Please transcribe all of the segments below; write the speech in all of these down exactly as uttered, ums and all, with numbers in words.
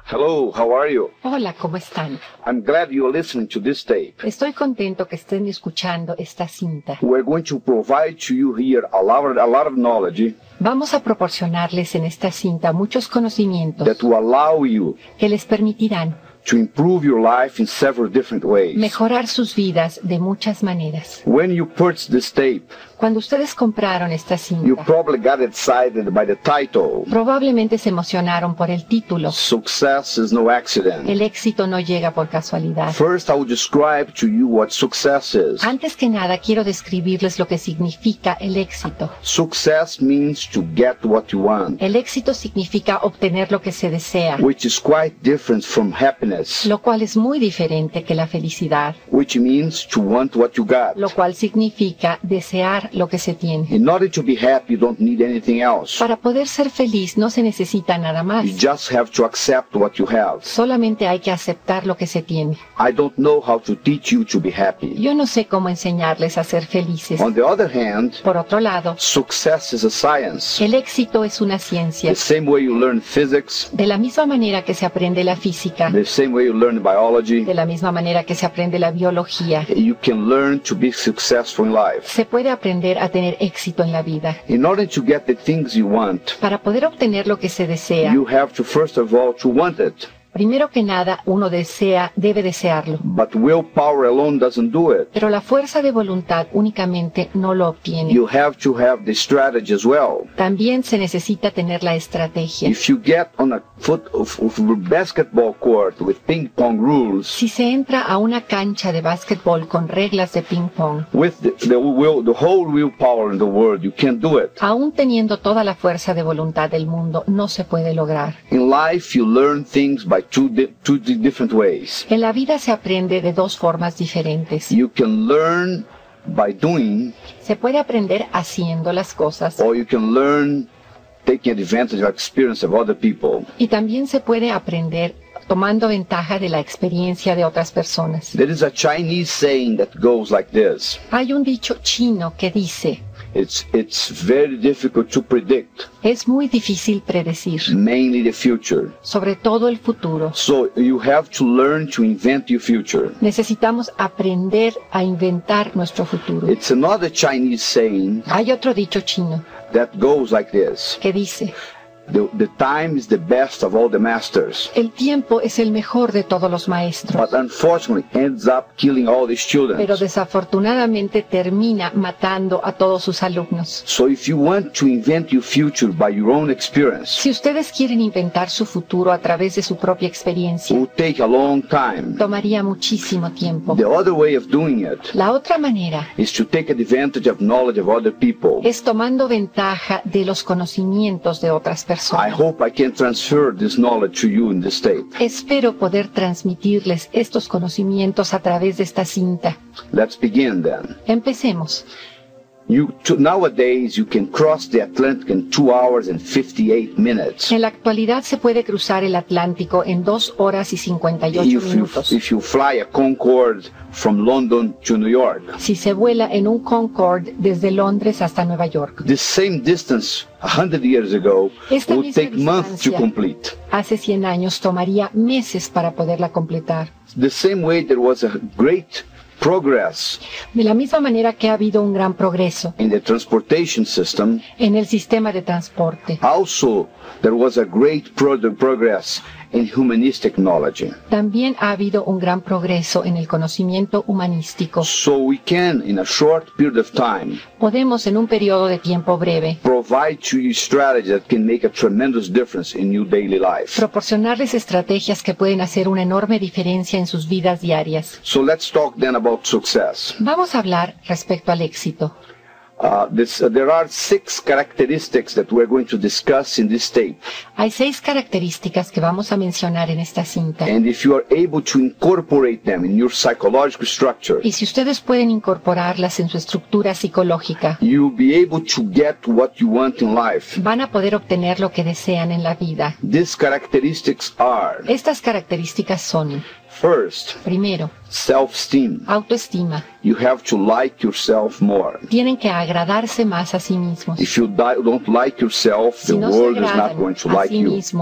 Hello, how are you? Hola, ¿cómo están? I'm glad you're listening to this tape. Estoy contento que estén escuchando esta cinta. We're going to provide to you here a lot, a lot of knowledge Vamos a proporcionarles en esta cinta muchos conocimientos that will allow you que les permitirán to improve your life in several different ways. mejorar sus vidas de muchas maneras. When you purchase this tape, Cuando ustedes compraron esta you cinta, probably got excited by the title. probablemente se emocionaron por el título. Success is no accident. El éxito no llega por casualidad. First, I will describe to you what success is. Antes que nada, quiero describirles lo que significa el éxito. Success means to get what you want, El éxito significa obtener lo que se desea, which is quite different from happiness, lo cual es muy diferente que la felicidad, which means to want what you got. lo cual significa desear lo que se tiene. In order to be happy, you don't need anything else. Para poder ser feliz no se necesita nada más. You just have to accept what you have. Solamente hay que aceptar lo que se tiene. I don't know how to teach you to be happy. Yo no sé cómo enseñarles a ser felices. On the other hand, Por otro lado, success is a science. el éxito es una ciencia. The same way you learn physics, De la misma manera que se aprende la física, the same way you learn biology, de la misma manera que se aprende la biología, you can learn to be successful in life. se puede aprender a tener éxito en la vida. In order to get the things you want, Para poder obtener lo que se desea, you have to first of all to want it. primero que nada, uno desea, debe desearlo. But willpower alone doesn't do it. Pero la fuerza de voluntad únicamente no lo obtiene. You have to have the strategy as well. También se necesita tener la estrategia. If you get on a foot of, of a basketball court with ping pong rules, Si se entra a una cancha de básquetbol con reglas de ping pong, with the, the will, the whole willpower in the world, you can't do it. aún teniendo toda la fuerza de voluntad del mundo, no se puede lograr. In life, you learn things by two, di two di different ways. En la vida se aprende de dos formas diferentes. You can learn by doing, Se puede aprender haciendo las cosas or you can learn taking advantage of experience of other people. y también se puede aprender tomando ventaja de la experiencia de otras personas. There is a Chinese saying that goes like this. Hay un dicho chino que dice, It's, it's very difficult to predict, es muy difícil predecir, mainly the future. sobre todo el futuro. So you have to learn to invent your future. Necesitamos aprender a inventar nuestro futuro. It's another Chinese saying Hay otro dicho chino that goes like this. que dice, The, the time is the best of all the masters, el tiempo es el mejor de todos los maestros, but unfortunately ends up killing all the pero students. desafortunadamente termina matando a todos sus alumnos. So if you want to invent your future by your own experience, Si ustedes quieren inventar su futuro a través de su propia it experiencia, will take a long time. tomaría muchísimo tiempo. The other way of doing it La otra manera is to take advantage of knowledge of other people. es tomando ventaja de los conocimientos de otras I personas. hope I can transfer this knowledge to you in this tape. Espero poder transmitirles estos conocimientos a través de esta cinta. Let's begin then. Empecemos. You, to, nowadays, you can cross the Atlantic in two hours and fifty-eight minutes. En la actualidad se puede cruzar el Atlántico en dos horas y cincuenta y ocho If you, minutos. if you fly a Concorde from London to New York, Si se vuela en un Concorde desde Londres hasta Nueva York. the same distance a hundred years ago Esta would misma take months to distancia complete. hace cien años tomaría meses para poderla completar. The same way there was a great progress De la misma manera que ha habido un gran progreso in the transportation system, en el sistema de transporte, also there was a great pro- progress in humanistic knowledge. también ha habido un gran progreso en el conocimiento humanístico. So we can, in a short period of time, Podemos en un periodo de tiempo breve provide to you strategies that can make a tremendous difference in your daily life. proporcionarles estrategias que pueden hacer una enorme diferencia en sus vidas diarias. So let's talk then about success. Vamos a hablar respecto al éxito. Uh, this, uh, there are six characteristics that we're going to discuss in this tape. Hay seis características que vamos a mencionar en esta cinta. And if you are able to incorporate them in your psychological structure, Y si ustedes pueden incorporarlas en su estructura psicológica, you'll be able to get what you want in life. van a poder obtener lo que desean en la vida. These characteristics are, Estas características son, first, primero, self-esteem. autoestima. You have to like yourself more. Tienen que agradarse más a sí mismos. If you di- don't like yourself, the Si no se world is not agradan going to a like sí you. mismos,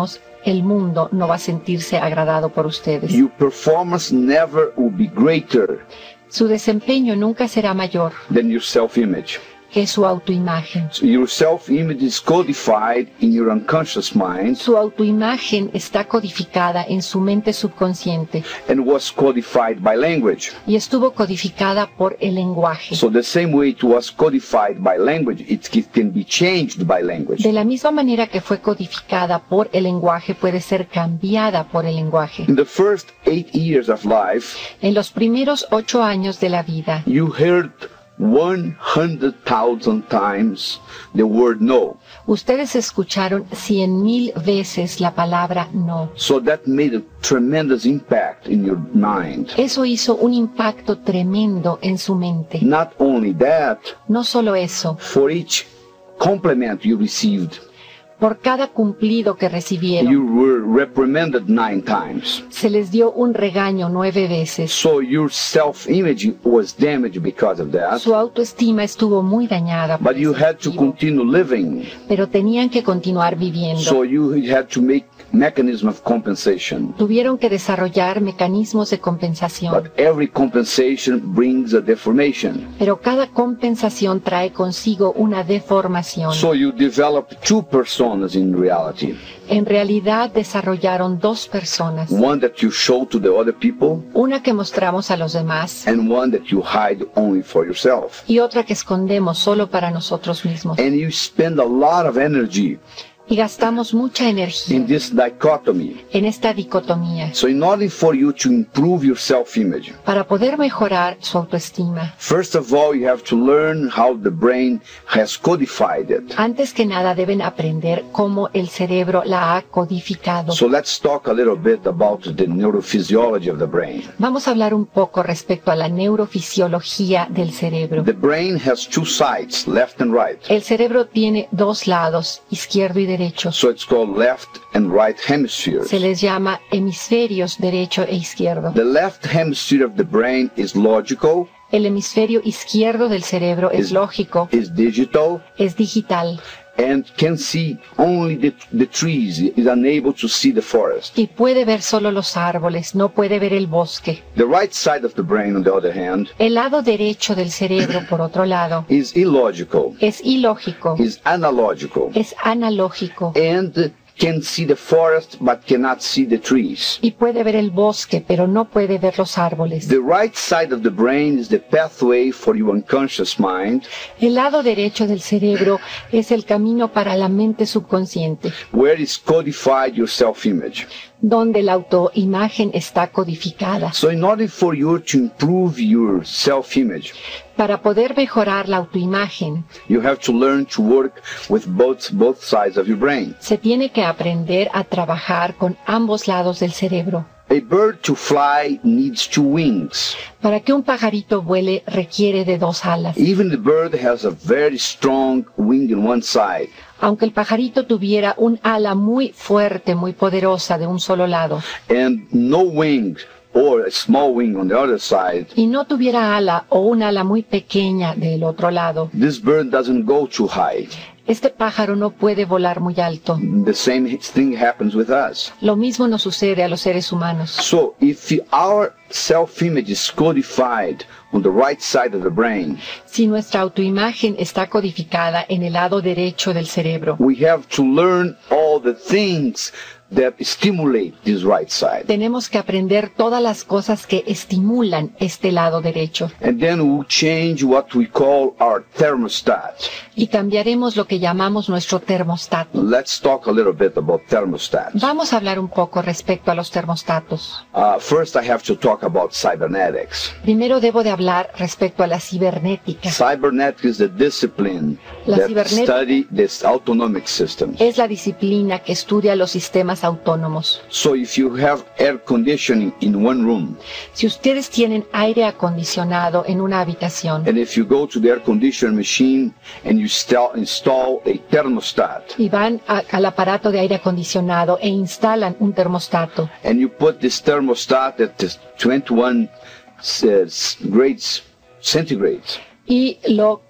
el mundo no va a sentirse agradado por ustedes. Your performance never will be greater Su desempeño nunca será mayor than your self-image. que su autoimagen. So your self-image is codified in your unconscious mind Su autoimagen está codificada en su mente subconsciente and was codified by language. y estuvo codificada por el lenguaje. So the same way it was codified by language, it it can be changed by language. De la misma manera que fue codificada por el lenguaje, puede ser cambiada por el lenguaje. In the first eight years of life, En los primeros ocho años de la vida, you heard one hundred thousand times the word no. ustedes escucharon cien mil veces la palabra no. So that made a tremendous impact in your mind. Eso hizo un impacto tremendo en su mente. Not only that, No solo eso, for each compliment you received, por cada cumplido que recibieron, you were reprimanded nine times. se les dio un regaño nueve veces. So your self-image was damaged because of that. Su autoestima estuvo muy dañada, por But you ese had to motivo, continue living. pero tenían que continuar viviendo. So you had to make mechanism of compensation. Tuvieron que desarrollar mecanismos de compensación, But every compensation brings a deformation. pero cada compensación trae consigo una deformación. So you develop two personas in reality. En realidad desarrollaron dos personas, One that you show to the other people una que mostramos a los demás and one that you hide only for yourself. y otra que escondemos solo para nosotros mismos. And you spend a lot of energy Y gastamos mucha energía in this dichotomy. en esta dicotomía So in order for you to improve your self-image, para poder mejorar su autoestima. first of all, you have to learn how the brain has codified it. Antes que nada deben aprender cómo el cerebro la ha codificado. So let's talk a little bit about the neurophysiology of the brain. Vamos a hablar un poco respecto a la neurofisiología del cerebro. The brain has two sides, left and right. El cerebro tiene dos lados, izquierdo y derecho. So it's called left and right hemispheres. Se les llama hemisferios derecho e izquierdo. The left hemisphere of the brain is logical, El hemisferio izquierdo del cerebro es Is- lógico, is digital, es digital and can see only the, the trees, is unable to see the forest. y puede ver solo los árboles, no puede ver el bosque. The right side of the brain, on the other hand, El lado derecho del cerebro, por otro lado, is illogical, es ilógico, is analogical, es analógico and can see the forest but cannot see the trees. y puede ver el bosque, pero no puede ver los árboles. The right side of the brain is the pathway for your unconscious mind, El lado derecho del cerebro es el camino para la mente subconsciente, where is codified your self-image. donde la autoimagen está codificada. So in order for you to improve your self-image, Para poder mejorar la autoimagen, you have to learn to work with both both sides of your brain. se tiene que aprender a trabajar con ambos lados del cerebro. A bird to fly needs two wings. Para que un pajarito vuele requiere de dos alas. Even the bird has a very strong wing in one side, Aunque el pajarito tuviera un ala muy fuerte, muy poderosa de un solo lado, and no wing or a small wing on the other side, y no tuviera ala o un ala muy pequeña del otro lado, this bird doesn't go too high. este pájaro no puede volar muy alto. The same thing happens with us. Lo mismo nos sucede a los seres humanos. So if our self-image is codified on the right side of the brain, Si nuestra autoimagen está codificada en el lado derecho del cerebro, we have to learn all the things that stimulate this right side. tenemos que aprender todas las cosas que estimulan este lado derecho And then we'll change what we call our thermostat. y cambiaremos lo que llamamos nuestro termostato. Let's talk a little bit about thermostats. Vamos a hablar un poco respecto a los termostatos. Uh, first, I have to talk about cybernetics. Primero debo de hablar respecto a la cibernética. Cybernetics is the discipline La that cibernética- study this autonomic systems. Es la disciplina que estudia los sistemas autónomos. So if you have air conditioning in one room, Si ustedes tienen aire acondicionado en una habitación and if you go to the air conditioner machine and you install, install a thermostat, y van a- al aparato de aire acondicionado e instalan un termostato and you put this thermostat at the twenty-one uh, grades centigrade, y lo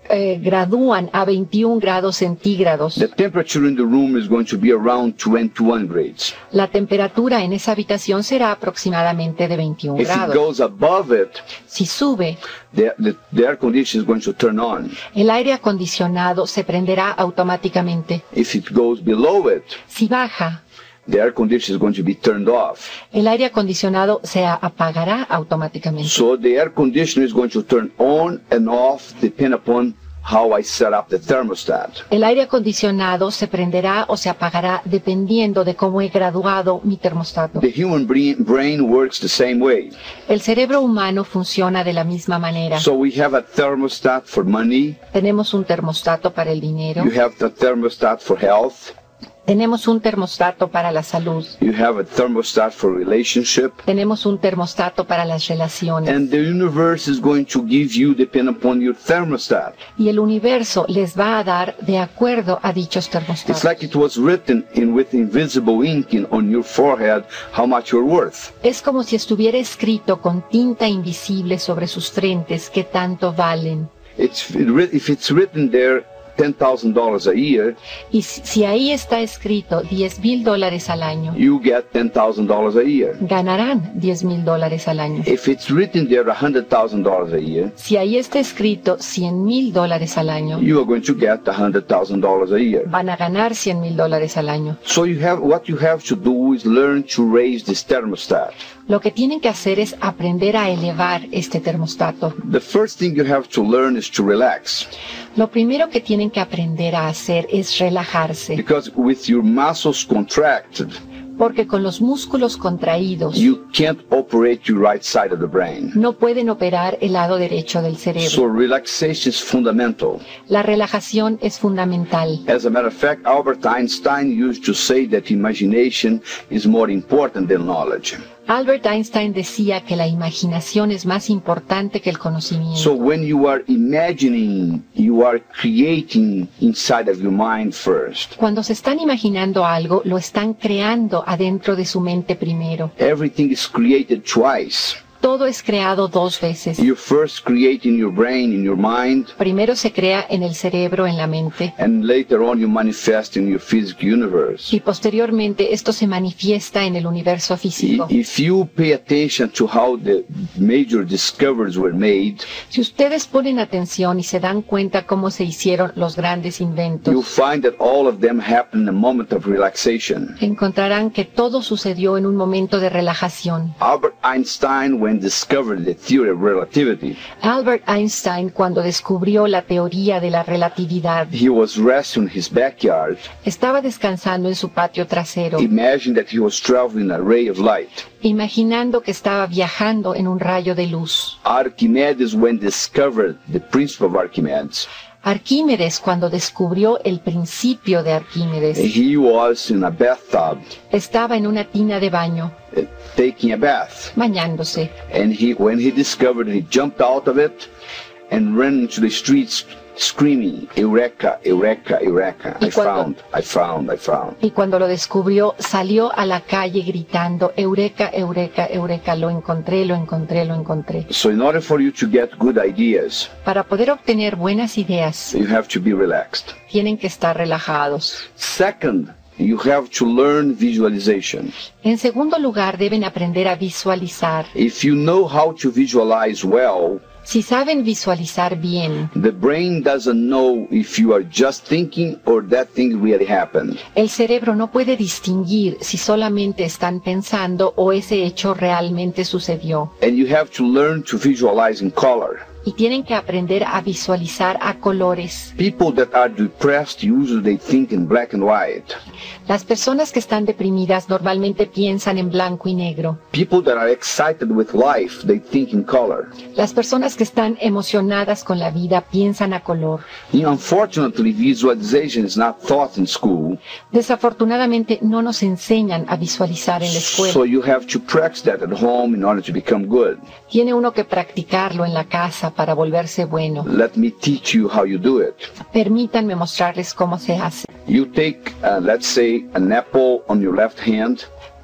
eh, gradúan a veintiún grados centígrados. The temperature in the room is going to be around twenty-one grades. La temperatura en esa habitación será aproximadamente de veintiún If it grados. goes above it, Si sube, the, the, the air conditioner is going to turn on. el aire acondicionado se prenderá automáticamente. If it goes below it, Si baja, the air conditioner is going to be turned off. el aire acondicionado se apagará automáticamente. So the air conditioner is going to turn on and off depending upon how I set up the thermostat. El aire acondicionado se prenderá o se apagará dependiendo de cómo he graduado mi termostato. The human brain, brain works the same way. El cerebro humano funciona de la misma manera. So we have a thermostat for money. Tenemos un termostato para el dinero. You have the thermostat for health. Tenemos un termostato para la salud. You have a thermostat for relationship. Tenemos un termostato para las relaciones. And the universe is going to give you depending upon your thermostat. Y el universo les va a dar de acuerdo a dichos It's termostatos. like it was written in with invisible ink in, on your forehead how much you're worth. Es como si estuviera escrito con tinta invisible sobre sus frentes qué tanto valen. It's if it's written there ten thousand dollars a year, Y si si ahí está escrito diez mil dólares al año, you get ten thousand dollars a year. ganarán diez mil dólares al año. If it's written there one hundred thousand dollars a year, Si ahí está escrito cien mil dólares al año, you are going to get one hundred thousand dollars a year. van a ganar cien mil dólares al año. So you have what you have to do is learn to raise this thermostat. Lo que tienen que hacer es aprender a elevar este termostato. The first thing you have to learn is to relax, Lo primero que tienen que aprender a hacer es relajarse, because with your muscles contracted, porque con los músculos contraídos you can't operate your right side of the brain. no pueden operar el lado derecho del So cerebro. relaxation is fundamental. La relajación es fundamental. As a matter of fact, Albert Einstein used to say that imagination is more important than knowledge. Albert Einstein decía que la imaginación es más importante que el conocimiento. So when you are imagining, you are creating inside of your mind first. Cuando se están imaginando algo, lo están creando adentro de su mente primero. Everything is created twice. Todo es creado dos veces. You first create in your brain, in your mind, Primero se crea en el cerebro, en la mente, and later on you manifest in your physical universe. y posteriormente esto se manifiesta en el universo físico. I- If you pay attention to how the major discoveries were made, Si ustedes ponen atención y se dan cuenta cómo se hicieron los grandes you'll inventos, find that all of them happened in a moment of relaxation. encontrarán que todo sucedió en un momento de relajación. Albert Einstein, when discovered the theory of relativity, Albert Einstein, cuando descubrió la teoría de la relatividad, he was resting in his backyard. estaba descansando en su patio trasero, Imagine that he was traveling a ray of light. imaginando que estaba viajando en un rayo de luz. Archimedes, when discovered the principle of Archimedes, Arquímedes, cuando descubrió el principio de Arquímedes, he was in a bathtub estaba en una tina de baño, uh, taking a bath. bañándose. And he, when he discovered, he jumped out of it and ran into the streets screaming, Eureka, Eureka, Eureka. I Y cuando- found, I found, I found. Y cuando lo descubrió, salió a la calle gritando, Eureka, Eureka, Eureka, lo encontré, lo encontré, lo encontré. So in order for you to get good ideas, Para poder obtener buenas ideas, you have to be relaxed. tienen que estar relajados. Second, you have to learn visualization. En segundo lugar, deben aprender a visualizar. If you know how to visualize well, Si saben visualizar bien, the brain doesn't know if you are just thinking or that thing really happened. el cerebro no puede distinguir si solamente están pensando o ese hecho realmente sucedió. And you have to learn to visualize in color. Y tienen que aprender a visualizar a colores. People that are depressed usually they think in black and white. Las personas que están deprimidas normalmente piensan en blanco y negro. People that are excited with life, they think in color. Las personas que están emocionadas con la vida piensan a color. And unfortunately, visualization is not taught in school, Desafortunadamente no nos enseñan a visualizar en la so escuela. you have to practice that at home in order to become good. Tiene uno que practicarlo en la casa para volverse bueno. Let me teach you how you do it. Permítanme mostrarles cómo se hace. You take, uh, let's say, an apple on your left hand,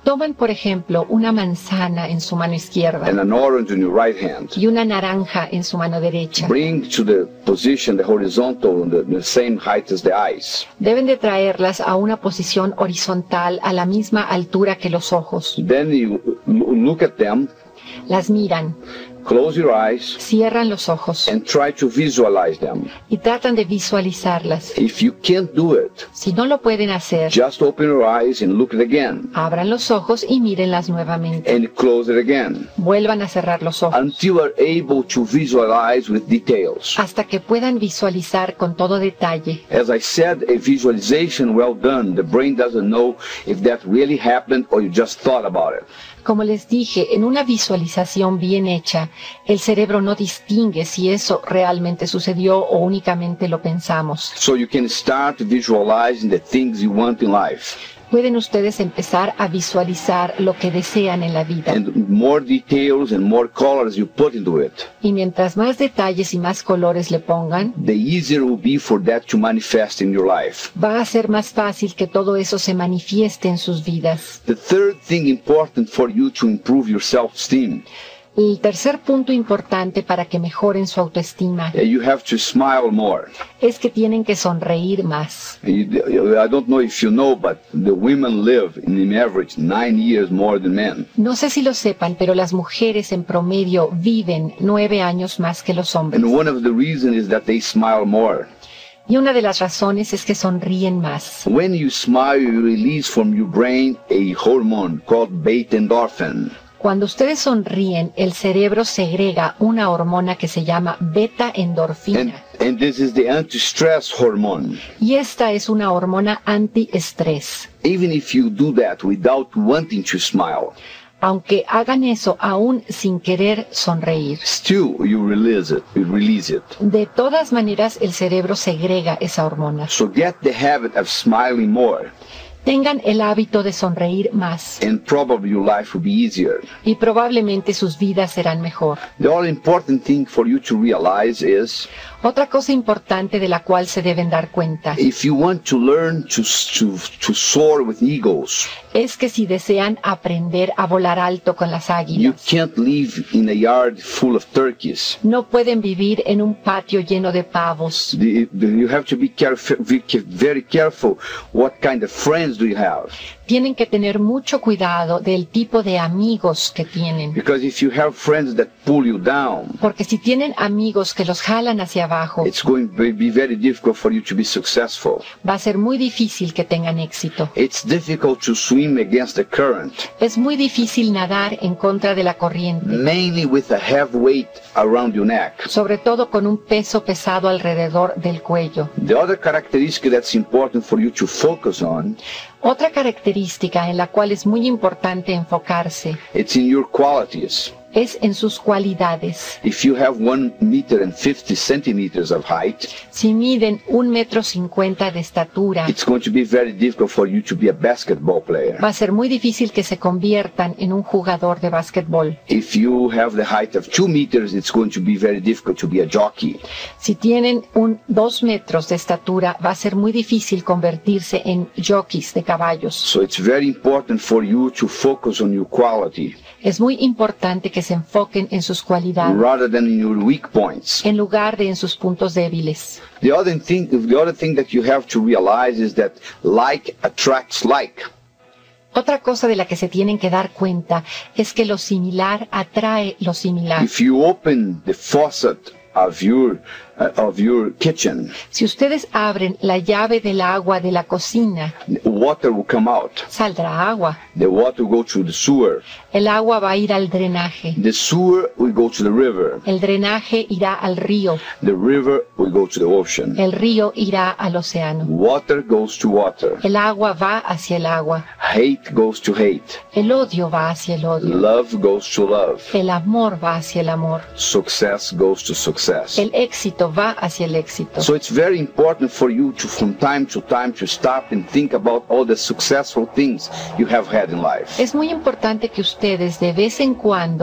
Toman, por ejemplo, una manzana en su mano izquierda and an orange in your right hand. y una naranja en su mano derecha. Bring to the position, the horizontal, the, the same height as the eyes. Deben de traerlas a una posición horizontal a la misma altura que los ojos. Then you look at them, Las miran, close your eyes, cierran los ojos and try to visualize them. y tratan de visualizarlas. If you can't do it, Si no lo pueden hacer, just open your eyes and look at it again, abran los ojos y mírenlas nuevamente. and close it again, Vuelvan a cerrar los ojos until you are able to visualize with details. hasta que puedan visualizar con todo detalle. As I said, a visualization well done, the brain doesn't know if that really happened or you just thought about it. Como les dije, en una visualización bien hecha, el cerebro no distingue si eso realmente sucedió o únicamente lo pensamos. So you can start visualizing the things you want in life. Pueden ustedes empezar a visualizar lo que desean en la vida. And more details and more colors you put into it, Y mientras más detalles y más colores le pongan, the easier it will be for that to manifest in your life. va a ser más fácil que todo eso se manifieste en sus vidas. The third thing important for you to improve your self-esteem, El tercer punto importante para que mejoren su autoestima uh, you have to smile more. es que tienen que sonreír más. You- I don't know if you know, but the women live in average nine years more than men. No sé si lo sepan, pero las mujeres en promedio viven nueve años más que los hombres. And one of the reasons is that they smile more. Y una de las razones es que sonríen más. When you smile, you release from your brain a hormone called beta endorphin. Cuando ustedes sonríen, el cerebro segrega una hormona que se llama beta And, endorfina. and this is the anti-stress hormone. Y esta es una hormona antiestrés. Even if you do that without wanting to smile, Aunque hagan eso aún sin querer sonreír. still you release it. You release it. De todas maneras, el cerebro segrega esa hormona. So get the habit of smiling more, Tengan el hábito de sonreír más and probably your life will be easier. y probablemente sus vidas serán mejor. The all important thing for you to realize is, Otra cosa importante de la cual se deben dar cuenta if you want to learn to to to soar with eagles, es que si desean aprender a volar alto con las you águilas, can't live in a yard full of turkeys. no pueden vivir en un patio lleno de pavos. The, the, you have to be careful, very careful. What kind of friends do you have? Tienen que tener mucho cuidado del tipo de amigos que tienen. Because if you have friends that pull you down, Porque si tienen amigos que los jalan hacia abajo, it's going to be very difficult for you to be successful. va a ser muy difícil que tengan éxito. It's difficult to swim against the current, Es muy difícil nadar en contra de la corriente, mainly with a heavy weight around your neck. sobre todo con un peso pesado alrededor del cuello. The other characteristic that's important for you to focus on, Otra característica en la cual es muy importante enfocarse it's in your qualities. es en sus cualidades. If you have one meter and fifty centimeters of height, Si miden un metro cincuenta de estatura, it's going to be very difficult for you to be a basketball player. va a ser muy difícil que se conviertan en un jugador de básquetbol. If you have the height of two meters, it's going to be very difficult to be a jockey. Si tienen un dos metros de estatura, va a ser muy difícil convertirse en jockeys de caballos. So it's very important for you to focus on your quality Es muy importante que se enfoquen en sus cualidades rather than in your weak points. en lugar de en sus puntos débiles. The other thing, the other thing that you have to realize is that like attracts like. Otra cosa de la que se tienen que dar cuenta es que lo similar atrae lo similar. If you open the faucet of your uh, of your kitchen, Si ustedes abren la llave del agua de la cocina, water will come out. saldrá agua. The water will go to the sewer. El agua va a ir al drenaje. The sewer will go to the river. El drenaje irá al río. The river will go to the ocean. El río irá al océano. Water goes to water. El agua va hacia el agua. Hate goes to hate. El odio va hacia el odio. Love goes to love. El amor va hacia el amor. Success goes to success. El éxito va hacia el éxito. So it's very important for you to, from time to time, to stop and think about all the successful things you have had in life. Es muy importante que ustedes de vez en cuando paren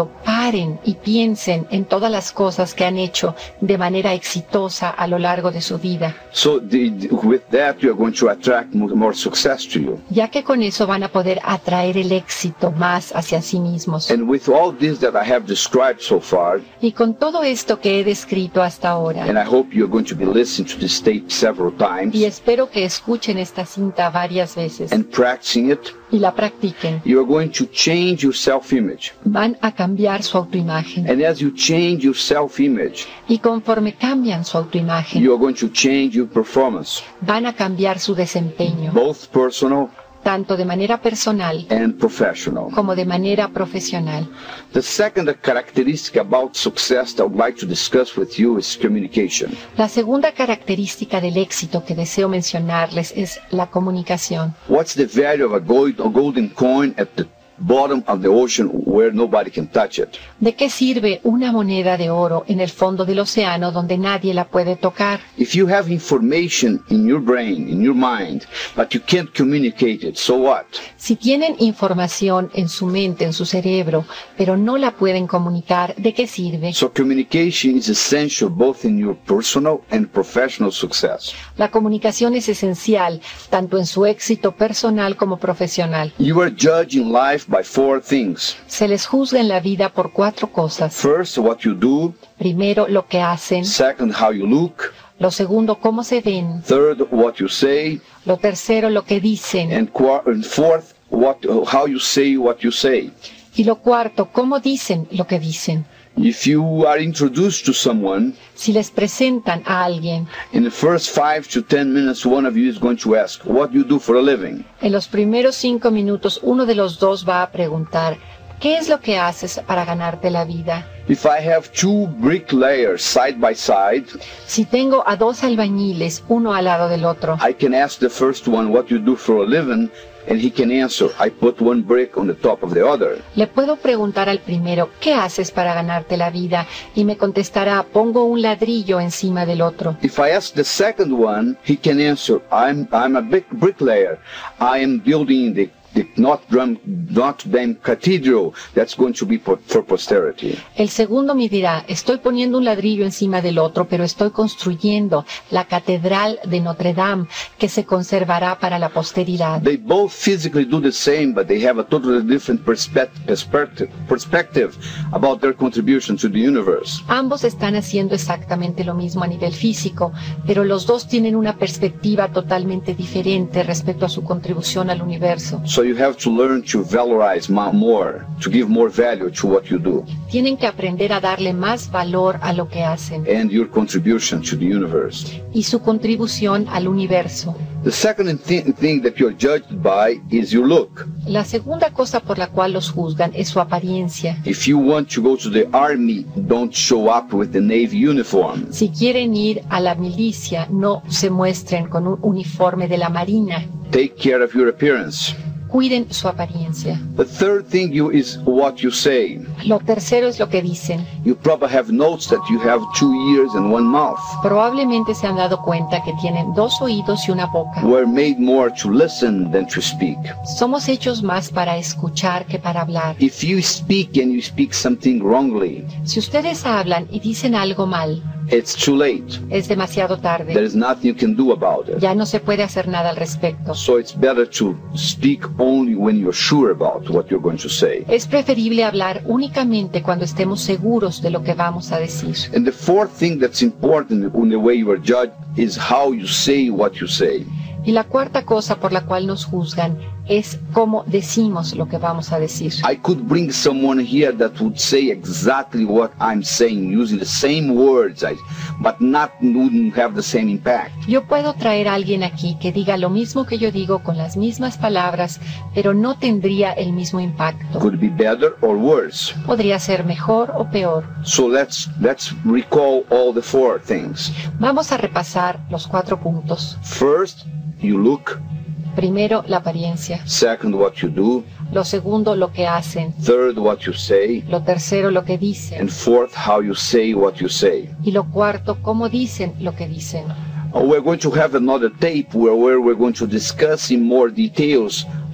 paren y piensen en todas las cosas que han hecho de manera exitosa a lo largo de su vida. So the, with that, you are going to attract more, more success to you. Ya que con eso van a poder atraer el éxito más hacia sí mismos. And with all this that I have described so far, Y con todo esto que he descrito hasta ahora, and I hope you're going to be listening to this tape several times y espero que escuchen esta cinta varias veces and practicing it, y la practiquen, you are going to change your self-image. van a cambiar su autoimagen. And as you change your self-image, Y conforme cambian su autoimagen, you are going to change your performance, van a cambiar su desempeño, both personal tanto de manera personal and professional. como de manera profesional. The second characteristic about success that I would like to discuss with you is communication. La segunda característica del éxito que deseo mencionarles es la comunicación. What's the value of a gold, a golden coin at the bottom of the ocean where nobody can touch it? ¿De qué sirve una moneda de oro en el fondo del océano donde nadie la puede tocar? If you have information in your brain, in your mind, but you can't communicate it, so what? Si tienen información en su mente, en su cerebro, pero no la pueden comunicar, ¿de qué sirve? So communication is essential both in your personal and professional success. La comunicación es esencial, tanto en su éxito personal como profesional. You are judging life by four things. Se les juzga en la vida por cuatro cosas. First, what you do. Primero, lo que hacen. Second, how you look. Lo segundo, cómo se ven. Third, what you say. Lo tercero, lo que dicen. And, qu- and fourth, what, how you say what you say. Y lo cuarto, cómo dicen lo que dicen. If you are introduced to someone, si les presentan a alguien, in the first five to ten minutes, one of you is going to ask, what do you do for a living? En los primeros cinco minutos, uno de los dos va a preguntar, ¿qué es lo que haces para ganarte la vida? If I have two bricklayers side by side, si tengo a dos albañiles, uno al lado del otro, I can ask the first one, what do you do for a living? And he can answer, I put one brick on the top of the other. Le puedo preguntar al primero, ¿qué haces para ganarte la vida? Y me contestará, pongo un ladrillo encima del otro. If I ask the second one, he can answer, I'm, I'm a big bricklayer. I am building the The Notre Dame Cathedral that's going to be for, for posterity. El segundo me dirá, estoy poniendo un ladrillo encima del otro, pero estoy construyendo la Catedral de Notre Dame que se conservará para la posteridad. They both physically do the same, but they have a totally different perspective, perspective about their contribution to the universe. Ambos están haciendo exactamente lo mismo a nivel físico, pero los dos tienen una perspectiva totalmente diferente respecto a su contribución al universo. So you have to learn to valorize more, to give more value to what you do. Tienen que aprender a darle más valor a lo que hacen. And your contribution to the universe. Y su contribución al universo. The second th- thing that you're judged by is your look. La segunda cosa por la cual los juzgan es su apariencia. If you want to go to the army, don't show up with the Navy uniform. Si quieren ir a la milicia, no se muestren con un uniforme de la Marina. Take care of your appearance. Cuiden su apariencia. The third thing you is what you say. Lo tercero es lo que dicen. You probably have noticed that you have two ears and one mouth. Probablemente se han dado cuenta que tienen dos oídos y una boca. We're made more to listen than to speak. Somos hechos más para escuchar que para hablar. If you speak and you speak something wrongly, si ustedes hablan y dicen algo mal, it's too late. Es demasiado tarde. There is nothing you can do about it. Ya no se puede hacer nada al respecto. So it's better to speak only when you're sure about what you're going to say. Es preferible hablar únicamente cuando estemos seguros de lo que vamos a decir. And the fourth thing that's important in the way you are judged is how you say what you say. Y la cuarta cosa por la cual nos juzgan es cómo decimos lo que vamos a decir. I could bring someone here that would say exactly what I'm saying, using the same words, but not wouldn't have the same impact. Yo puedo traer a alguien aquí que diga lo mismo que yo digo con las mismas palabras, pero no tendría el mismo impacto. Could be better or worse. Podría ser mejor o peor. So let's let's recall all the four things. Vamos a repasar los cuatro puntos. First, you look. Primero, la apariencia. Second, what you do. Lo segundo, lo que hacen. Third, what you say. Lo tercero, lo que dicen. And fourth, how you say what you say. Y lo cuarto, cómo dicen lo que dicen. Uh, we're going to have another tape where, where we're going to discuss in more details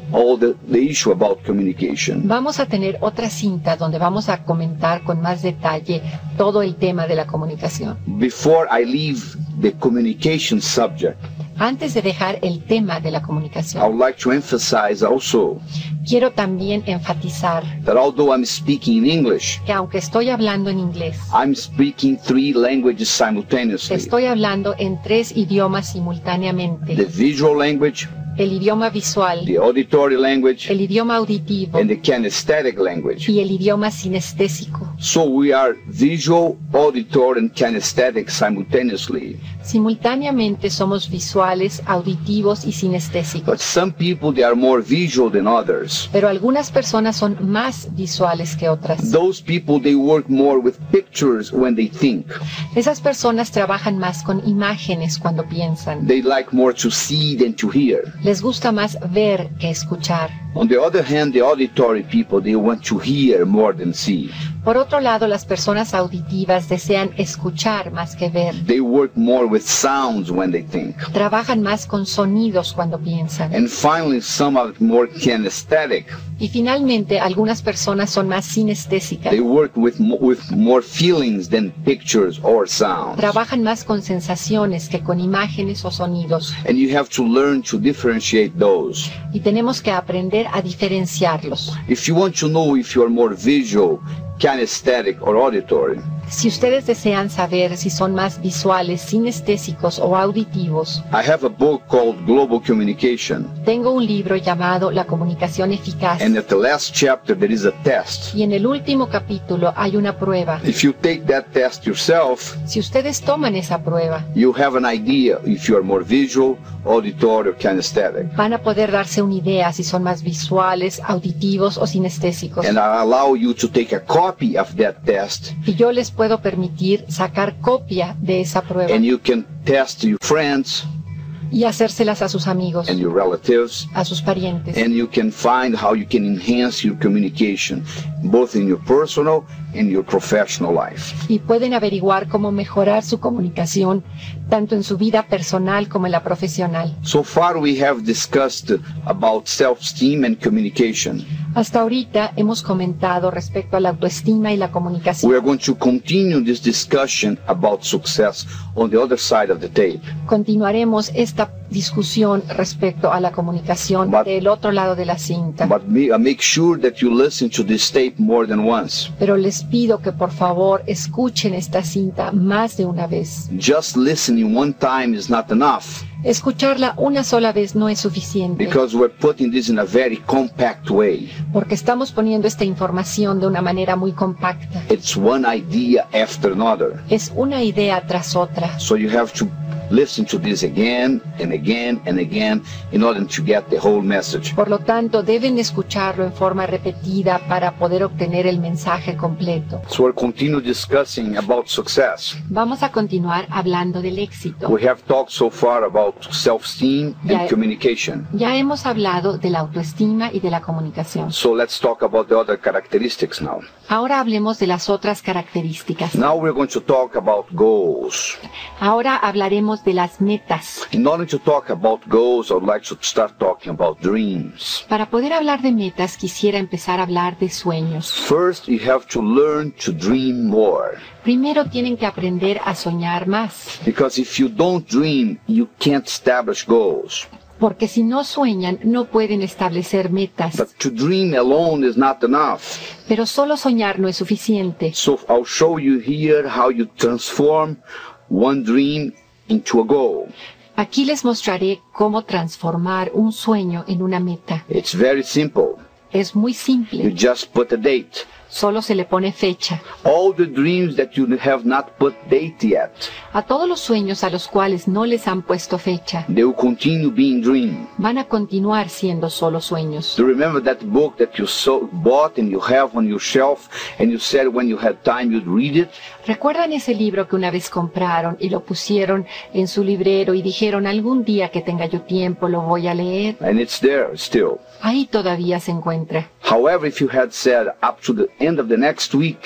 all the, the issue about communication. Vamos a tener otra cinta donde vamos a comentar con más detalle todo el tema de la comunicación. Before I leave the communication subject, Antes de dejar el tema de la I comunicación, would like to emphasize also quiero también enfatizar that although I'm speaking in English, que aunque estoy hablando en inglés, I'm speaking three languages simultaneously. estoy hablando en tres idiomas simultáneamente. The visual language, El idioma visual, the auditory language, el idioma auditivo and the kinesthetic language. y el idioma sinestésico. So we are visual, auditory, and kinesthetic simultaneously. Simultáneamente somos visuales, auditivos y But sinestésicos. some people, they are more visual than others. Pero algunas personas son más visuales que otras. Those people, they work more with pictures when they think. Esas personas trabajan más con imágenes cuando piensan. They like more to see than to hear. Les gusta más ver que escuchar. On the other hand, the auditory people, they want to hear more than see. Por otro lado, las personas auditivas desean escuchar más que ver. They work more with sounds when they think. Trabajan más con sonidos cuando piensan. And finally, some are more kinesthetic. Y finalmente, algunas personas son más sinestésicas. They work with, mo- with more feelings than pictures or sounds. Trabajan más con sensaciones que con imágenes o sonidos. And you have to learn to differentiate those. Y tenemos que aprender a diferenciarlos. If you want to know if you are more visual, kinesthetic, or auditory, Si ustedes desean saber si son más visuales, sinestésicos o auditivos, I have a book called Global Communication. tengo un libro llamado La comunicación eficaz. And at the last chapter, there is a test. Y en el último capítulo hay una prueba. If you take that test yourself, Si ustedes toman esa prueba, you have an idea if you are more visual, auditory, or kinesthetic. van a poder darse una idea si son más visuales, auditivos o sinestésicos. And I allow you to take a copy of that test, Y yo les puedo permitir sacar copia de esa prueba and you can test your friends y hacérselas a sus amigos, and your relatives, a sus parientes. and you can find how you can enhance your communication, both in your personal and your professional life. Y pueden averiguar cómo mejorar su comunicación, tanto en su vida personal como en la profesional. So far, we have discussed about self-esteem and communication. Hasta ahorita hemos comentado respecto a la autoestima y la We comunicación. are going to continue this discussion about success on the other side of the tape. Continuaremos esta discusión respecto a la comunicación But- del otro lado de la cinta. But me, uh, make sure that you listen to this tape more than once. Pero les pido que por favor escuchen esta cinta más de una vez. Just listening one time is not enough, Escucharla una sola vez no es suficiente, because we're putting this in a very compact way. porque estamos poniendo esta información de una manera muy compacta. It's one idea after another. Es una idea tras otra. So you have to listen to this again and again and again in order to get the whole message. Por lo tanto, deben escucharlo en forma repetida para poder obtener el mensaje completo. So we'll continue discussing about success. Vamos a continuar hablando del éxito. We have talked so far about self-esteem Yeah. and communication. Ya hemos hablado de la autoestima y de la comunicación. So let's talk about the other characteristics now. Ahora hablemos de las otras características. Now we're going to talk about goals. Ahora hablaremos de las metas. In order to talk about goals, I would like to start talking about dreams. Para poder hablar de metas, quisiera empezar a hablar de sueños. First, you have to learn to dream more. Primero tienen que aprender a soñar más, Because if you don't dream, you can't establish goals. porque si no sueñan, no pueden establecer metas. But to dream alone is not enough. Pero solo soñar no es suficiente. So I'll show you here how you transform one dream into a goal. Aquí les mostraré cómo transformar un sueño en una meta. It's very simple. Es muy You simple, just put a date. solo se le pone fecha. All the dreams that you have not put date yet, A todos los sueños a los cuales no les han puesto fecha, they will continue being dream. van a continuar siendo solo sueños. Do you remember that book that you so bought and you have on your shelf and you said when you had time you'd read it? ¿Recuerdan ese libro que una vez compraron y lo pusieron en su librero y dijeron algún día que tenga yo tiempo lo voy a leer? And it's there still. Ahí todavía se encuentra. However, if you had said up to the end of the next week,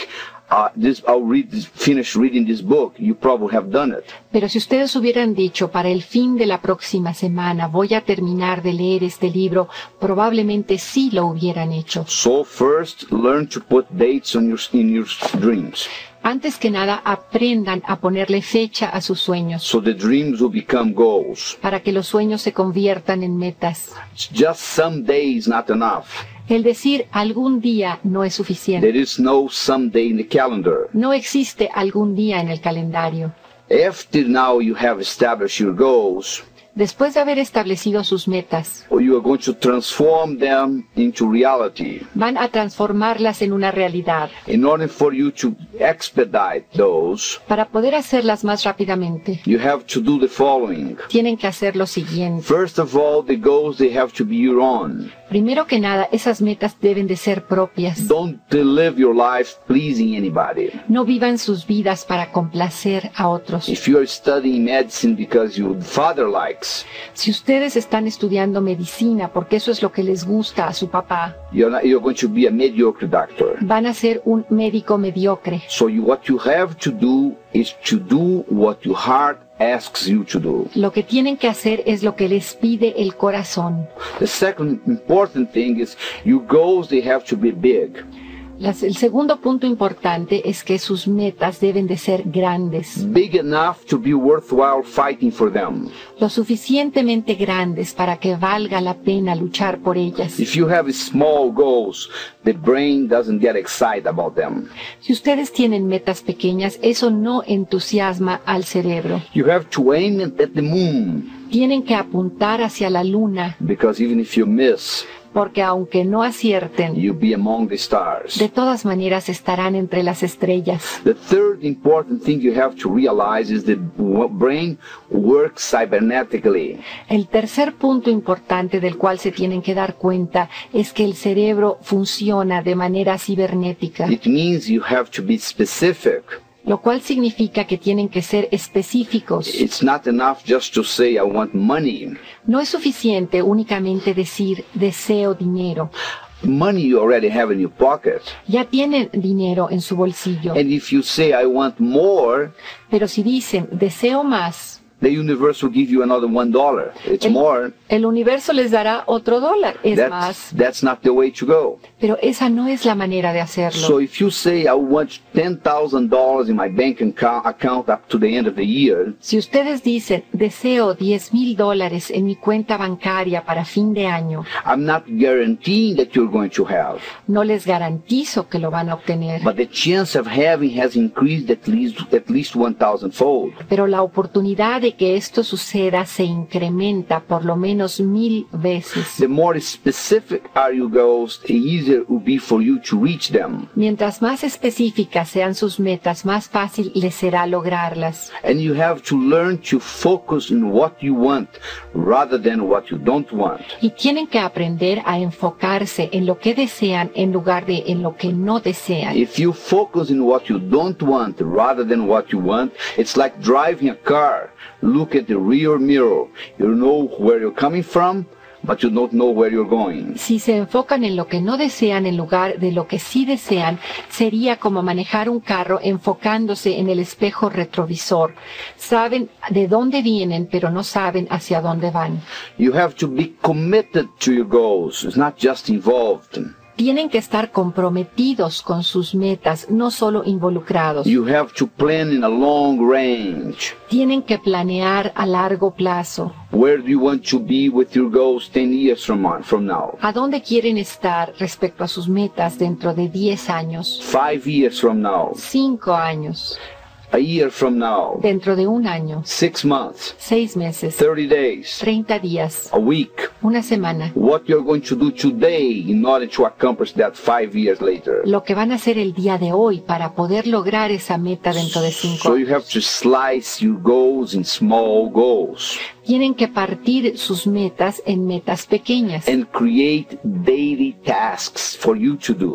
uh, this, I'll read this, finish reading this book, you probably have done it. Pero si ustedes hubieran dicho, para el fin de la próxima semana voy a terminar de leer este libro, probablemente sí lo hubieran hecho. So first, learn to put dates on your, in your dreams. Antes que nada, aprendan a ponerle fecha a sus sueños, So the dreams will become goals. para que los sueños se conviertan en metas. Just someday is not enough. El decir algún día no es suficiente. There is no someday in the calendar. No existe algún día en el calendario. After now you have established your goals, Después de haber establecido sus metas, you are going to transform them into reality. van a transformarlas en una realidad. In order for you to expedite those, Para poder hacerlas más rápidamente, you have to do the following. tienen que hacer lo siguiente. First of all, the goals, they have to be your own. Primero que nada, esas metas deben de ser propias. Don't live your life pleasing anybody. No vivan sus vidas para complacer a otros. If you are studying medicine because your father likes, Si ustedes están estudiando medicina porque eso es lo que les gusta a su papá, you're, not, you're going to be a mediocre doctor. van a ser un médico mediocre. So you, what you have to do is to do what your heart asks you to do. Lo que tienen que hacer es lo que les pide el corazón. The second important thing is your goals, they have to be big. Las- el segundo punto importante es que sus metas deben de ser grandes, Big enough to be worthwhile fighting for them. lo suficientemente grandes para que valga la pena luchar por ellas. If you have small goals, the brain doesn't get excited about them. Si ustedes tienen metas pequeñas, eso no entusiasma al cerebro. You have to aim it at the moon, Tienen que apuntar hacia la luna, because even if you miss, porque aunque no acierten, you'll be among the stars. de todas maneras estarán entre las estrellas. The third important thing you have to realize is the w- brain works cybernetically. El tercer punto importante del cual se tienen que dar cuenta es que el cerebro funciona de manera cibernética, It means you have to be specific. lo cual significa que tienen que ser específicos. It's not enough just to say, I want money. No es suficiente únicamente decir deseo dinero. Money you already have in your pocket. Ya tienen dinero en su bolsillo, And if you say, I want more, pero si dicen deseo más, the universe will give you another one dollar. It's el, more. el universo les dará otro dólar, es That's, más, that's not the way to go. pero esa no es la manera de hacerlo. So if you say, I want ten thousand dollars in my bank account, account up to the end of the year, Si ustedes dicen, deseo diez mil dólares en mi cuenta bancaria para fin de año, I'm not guaranteeing that you're going to have. no les garantizo que lo van a obtener, But the chance of having has increased at least at least one thousand fold. pero la oportunidad de que esto suceda se incrementa por lo menos mil veces. The more specific are your goals, the easier it will be for you to reach them. Mientras más específicas sean sus metas, más fácil les será lograrlas. And you have to learn to focus on what you want rather than what you don't want. Y tienen que aprender a enfocarse en lo que desean en lugar de en lo que no desean. If you focus on what you don't want rather than what you want, it's like driving a car. Look at the rear mirror. You know where you're coming from, but you don't know where you're going. Si se enfocan en lo que no desean en lugar de lo que sí desean, sería como manejar un carro enfocándose en el espejo retrovisor. Saben de dónde vienen, pero no saben hacia dónde van. You have to be committed to your goals. It's not just involved. Tienen que estar comprometidos con sus metas, no solo involucrados. You have to plan in a long range. Tienen que planear a largo plazo. Where do you want to be with your goals ten years from, on, from now? ¿A dónde quieren estar respecto a sus metas dentro de diez años, Five years from now? cinco años, A year from now? dentro de un año, Six months? seis meses, thirty days? treinta días, A week? una semana? What you're going to do today in order to accomplish that five years later? Lo que van a hacer el día de hoy para poder lograr esa meta dentro de cinco So you años. have to slice your goals in small goals Tienen que partir sus metas en metas pequeñas and create daily tasks for you to do.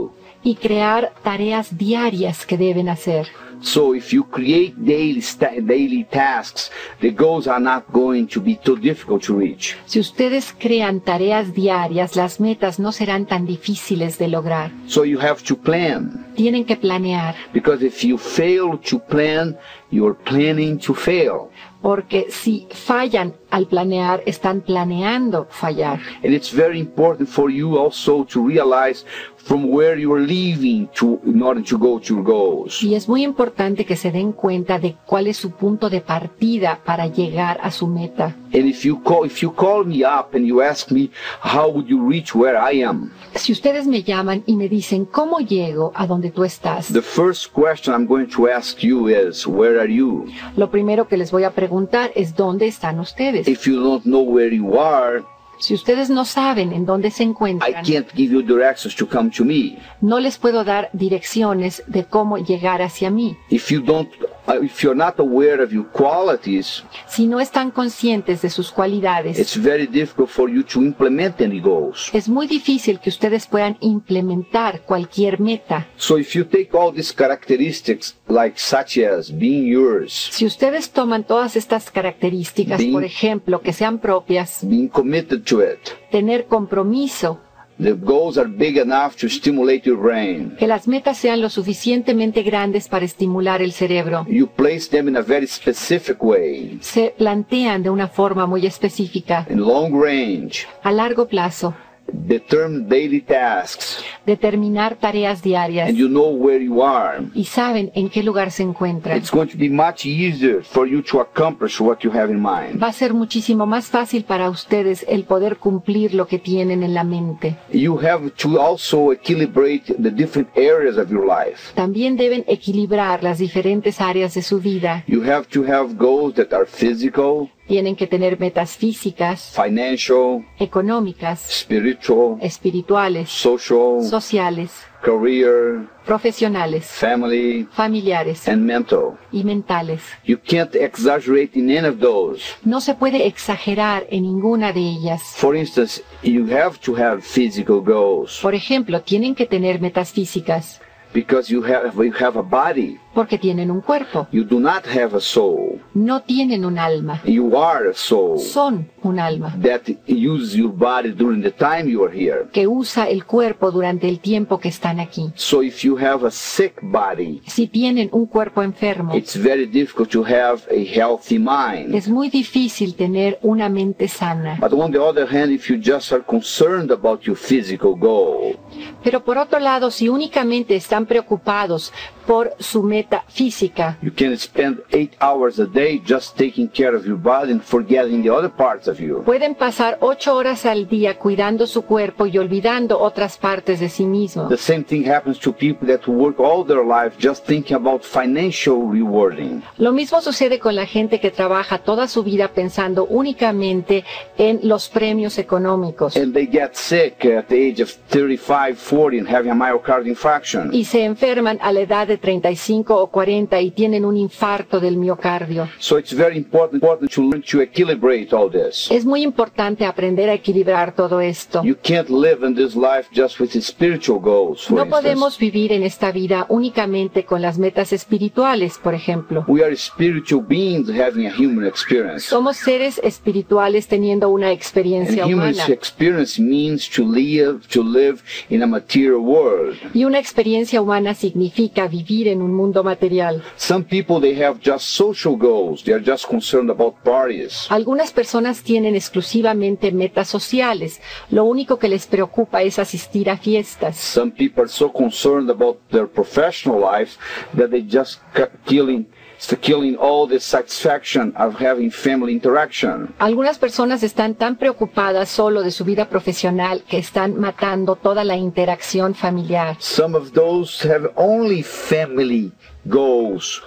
y crear tareas diarias que deben hacer. So if you create daily sta- daily tasks, the goals are not going to be too difficult to reach. Si ustedes crean tareas diarias, las metas no serán tan difíciles de lograr. So you have to plan, Tienen que planear, because if you fail to plan, you're planning to fail. porque si fallan al planear, están planeando fallar. And it's very important for you also to realize from where you're leaving to in order to go to your goals. Y es muy importante que se den cuenta de cuál es su punto de partida para llegar a su meta. And if you call if you call me up and you ask me how would you reach where I am, Si ustedes me llaman y me dicen, ¿cómo llego a donde tú estás? the first question I'm going to ask you is, where are you? Lo primero que les voy a preguntar es, ¿dónde están ustedes? If you don't know where you are, Si ustedes no saben en dónde se I encuentran, can't give you directions to come to me. no les puedo dar direcciones de cómo llegar hacia mí. If you don't, uh, if you're not aware of your qualities, Si no están conscientes de sus cualidades, it's very difficult for you to implement any goals. es muy difícil que ustedes puedan implementar cualquier meta. So if you take all these characteristics, like such as being yours, Si ustedes toman todas estas características, Being- por ejemplo, que sean propias, being committed to it, tener compromiso, the goals are big enough to stimulate your brain. que las metas sean lo suficientemente grandes para estimular el cerebro, You place them in a very specific way, se plantean de una forma muy específica, in long range, a largo plazo, determine daily tasks, determinar tareas diarias and you know where you are. y saben en qué lugar se encuentran. It's going to be much easier for you to accomplish what you have in mind. Va a ser muchísimo más fácil para ustedes el poder cumplir lo que tienen en la mente. You have to also equilibrate the different areas of your life. También deben equilibrar las diferentes áreas de su vida. You have to have goals that are physical, Tienen que tener metas físicas, financial, económicas, spiritual, espirituales, social, sociales, career, profesionales, family, familiares and mental. y mentales. You can't exaggerate in any of those. No se puede exagerar en ninguna de ellas. For instance, you have to have physical goals Por ejemplo, tienen que tener metas físicas because you have you have a body. porque tienen un cuerpo, You do not have a soul. no tienen un alma, You are a soul son un alma that uses your body during the time you are here. que usa el cuerpo durante el tiempo que están aquí. So if you have a sick body, Si tienen un cuerpo enfermo, it's very difficult to have a healthy mind. es muy difícil tener una mente sana. But on the other hand, if you just are concerned about your physical goal, Pero por otro lado, si únicamente están preocupados por su meta física, you can spend eight hours a day just taking care of your body and forgetting the other parts of you. pueden pasar ocho horas al día cuidando su cuerpo y olvidando otras partes de sí mismos. The same thing happens to people that work all their life just thinking about financial rewarding. Lo mismo sucede con la gente que trabaja toda su vida pensando únicamente en los premios económicos And they get sick at the age of thirty-five, forty and having a myocardial infarction. y se enferman a la edad de treinta y cinco o cuarenta y tienen un infarto del miocardio. So it's very important, important to learn to equilibrate all this. Es muy importante aprender a equilibrar todo esto. You can't live in this life just with the spiritual goals, for No instance. podemos vivir en esta vida únicamente con las metas espirituales, por ejemplo. We are spiritual beings having a human experience. Somos seres espirituales teniendo una And experiencia human humana. experience means to live, to live in a material world. Y una experiencia humana significa vivir en un mundo material. Some people, they have just social goals. They are just concerned about parties. Algunas personas tienen exclusivamente metas sociales. Lo único que les preocupa es asistir a fiestas. Some people are so concerned about their professional life that they just keep killing, killing all the satisfaction of having family interaction. Algunas personas están tan preocupadas solo de su vida profesional que están matando toda la interacción familiar. Some of those have only family goals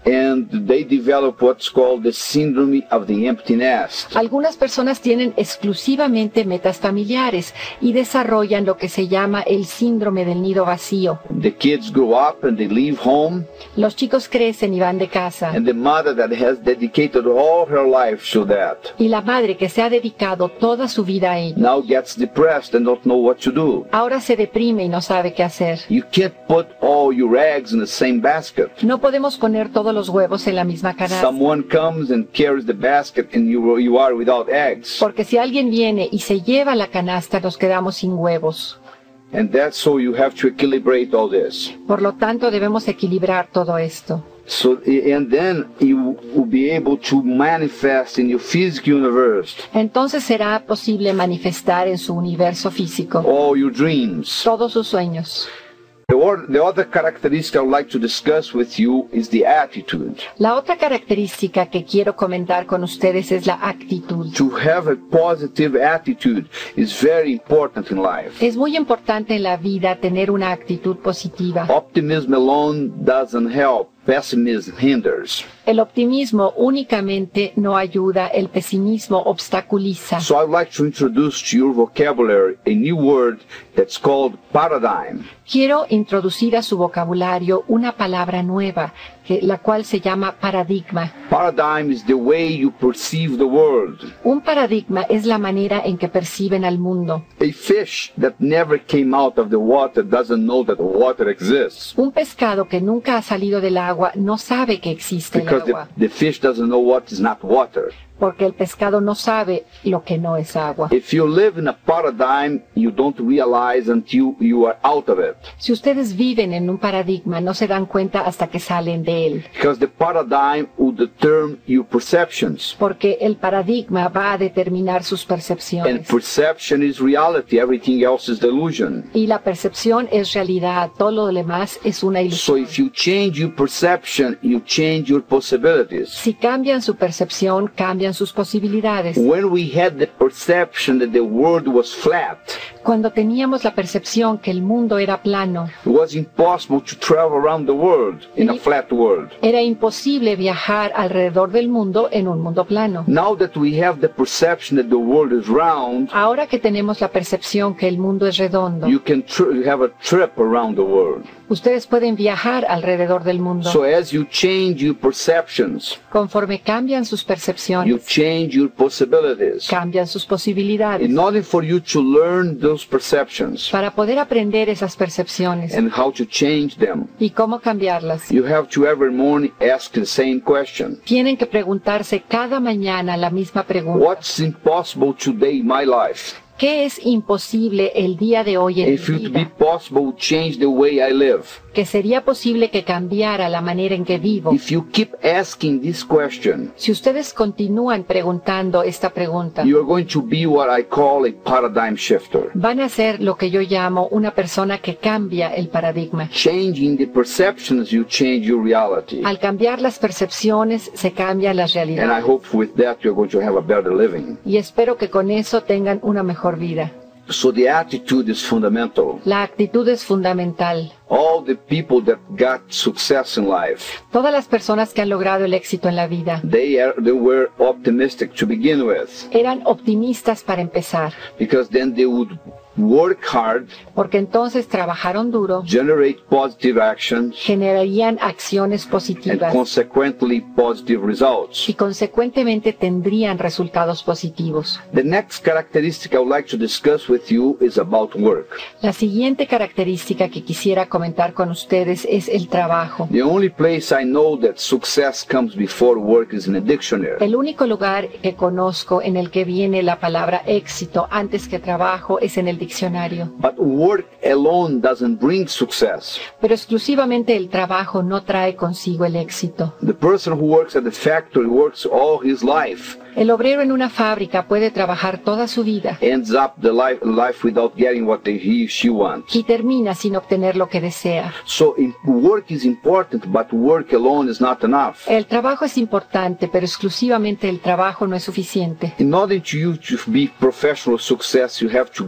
and they develop what's called the syndrome of the empty nest. Algunas personas tienen exclusivamente metas familiares y desarrollan lo que se llama el síndrome del nido vacío. The kids grow up and they leave home, Los chicos crecen y van de casa. and the mother that has dedicated all her life to that Y la madre que se ha dedicado toda su vida a ello, now gets depressed and don't know what to do. ahora se deprime y no sabe qué hacer. You can't put all your eggs in the same basket. No podemos poner todos los huevos en la misma canasta, Someone comes and carries the basket and you, you are without eggs. porque si alguien viene y se lleva la canasta, nos quedamos sin huevos. And that's so you have to equilibrate all this. Por lo tanto, debemos equilibrar todo esto. So, and then you will be able to manifest in your physical universe Entonces será posible manifestar en su universo físico all your dreams. todos sus sueños. The, or, the other characteristic I would like to discuss with you is the attitude. La otra característica que quiero comentar con ustedes es la actitud. To have a positive attitude is very important in life. Es muy importante en la vida tener una actitud positiva. Optimism alone doesn't help. Pessimism hinders. El optimismo únicamente no ayuda, el pesimismo obstaculiza. So I would like to introduce to your vocabulary a new word that's called paradigm. Quiero introducir a su vocabulario una palabra nueva, que, la cual se llama paradigma. Paradigm is the way you perceive the world. Un paradigma es la manera en que perciben al mundo. A fish that never came out of the water doesn't know that water exists. Un pescado que nunca ha salido del agua no sabe que existe el Because the, agua, the fish doesn't know what is not water. porque el pescado no sabe lo que no es agua. If you live in a paradigm, you don't realize until you are out of it. Si ustedes viven en un paradigma, no se dan cuenta hasta que salen de él, Because the paradigm will determine your perceptions. porque el paradigma va a determinar sus And percepciones. perception is reality. Everything else is delusion. Y la percepción es realidad, todo lo demás es una So ilusión. if you change your perception, you change your possibilities. Si cambian su percepción, cambian sus posibilidades. When we had the perception that the world was flat, Cuando teníamos la percepción que el mundo era plano, it was impossible to travel around the world in a flat world. era imposible viajar alrededor del mundo en un mundo plano. Now that we have the perception that the world is round, Ahora que tenemos la percepción que el mundo es redondo, you can tr- you have a trip around the world. ustedes pueden viajar alrededor del mundo. So as you change your perceptions, Conforme cambian sus you percepciones, change your possibilities. cambian sus posibilidades. In order for you to learn those perceptions Para poder aprender esas percepciones and how to change them, y cómo cambiarlas, you have to every morning ask the same question. tienen que preguntarse cada mañana la misma pregunta. What's impossible today in my life? ¿Qué es imposible el día de hoy en If mi it would be vida? possible, change the way I live. Que sería posible que cambiara la manera en que vivo. If you keep asking this question, Si ustedes continúan preguntando esta pregunta, you are going to be what I call a paradigm shifter. van a ser lo que yo llamo una persona que cambia el paradigma. Changing the perceptions, you change your reality. Al cambiar las percepciones, se cambian las And I realidades. hope with that you're going to have a better living. Y espero que con eso tengan una mejor vida. So the attitude is fundamental. La actitud es fundamental. All the people that got success in life, Todas las personas que han logrado el éxito en la vida they are they were optimistic to begin with, eran optimistas para empezar, because then they would work hard, porque entonces trabajaron duro, generate positive actions, generarían acciones and positivas consequently positive results. y consecuentemente tendrían resultados positivos. The next characteristic I would like to discuss with you is about work. La siguiente característica que quisiera comentar con ustedes es el trabajo. The only place I know that success comes before work is in a dictionary. El único lugar que conozco en el que viene la palabra éxito antes que trabajo es en el diccionario. But work alone doesn't bring success. Pero exclusivamente el trabajo no trae consigo el éxito. The person who works at the factory works all his life, El obrero en una fábrica puede trabajar toda su vida ends up the life, life without getting what they, he she wants. y termina sin obtener lo que desea. So in, work is important, but work alone is not enough. El trabajo es importante, pero exclusivamente el trabajo no es suficiente. In order to you to be professional success, you have to get